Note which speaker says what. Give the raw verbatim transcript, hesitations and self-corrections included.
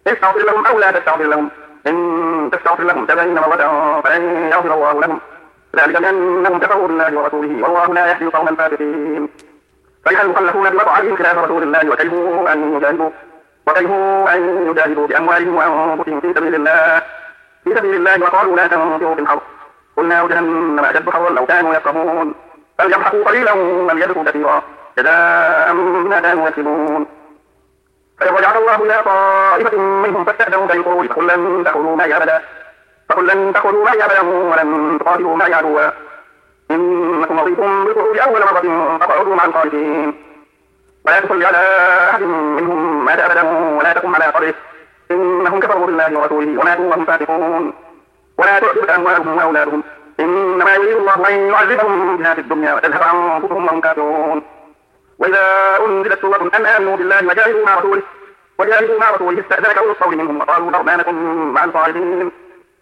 Speaker 1: استغفر لهم أو لا تستغفر لهم إن تستغفر لهم سبعين مرة فلن يغفر الله لهم ذلك بأنهم كفروا بالله ورسوله والله لا يهدي القوم الفاسقين. فرح المخلفون بمقعدهم خلاف رسول الله وكرهوا أن يجاهدوا وكرهوا أن يجاهدوا بأموالهم وأنفسهم في سبيل الله في سبيل الله وقالوا لا تنفروا في الحرب قل نار جهنم أشد حرا لو كانوا يفقهون فليضحكوا قليلا وليبكوا كثيرا جزاء بما كانوا يكسبون. فإذ رجع الله إلى طائفة منهم فاستأذنوا بالخروج فقل لن تدخلوا معي أبدا فقل لن تدخلوا معي أبدا ولن تقاتلوا معي عدوا إنكم رضيتم بالخروج أول مرة فاقعدوا مع الخالدين ولا تصل على أحد منهم مات أبدا ولا تقم على قبره إنهم كفروا بالله ورسوله وماتوا وهم فاسقون ولا تعجبك أموالهم وأولادهم إنما يريد الله أن يعذبهم بها في الدنيا وتذهب أنفسهم وهم كافرون. وإذا أنزلت سورة أن آمنوا بالله وجاهدوا مع رسوله وجاهدوا مع رسوله استأذنك أولو الطول منهم وقالوا ذرنا نكن مع القاعدين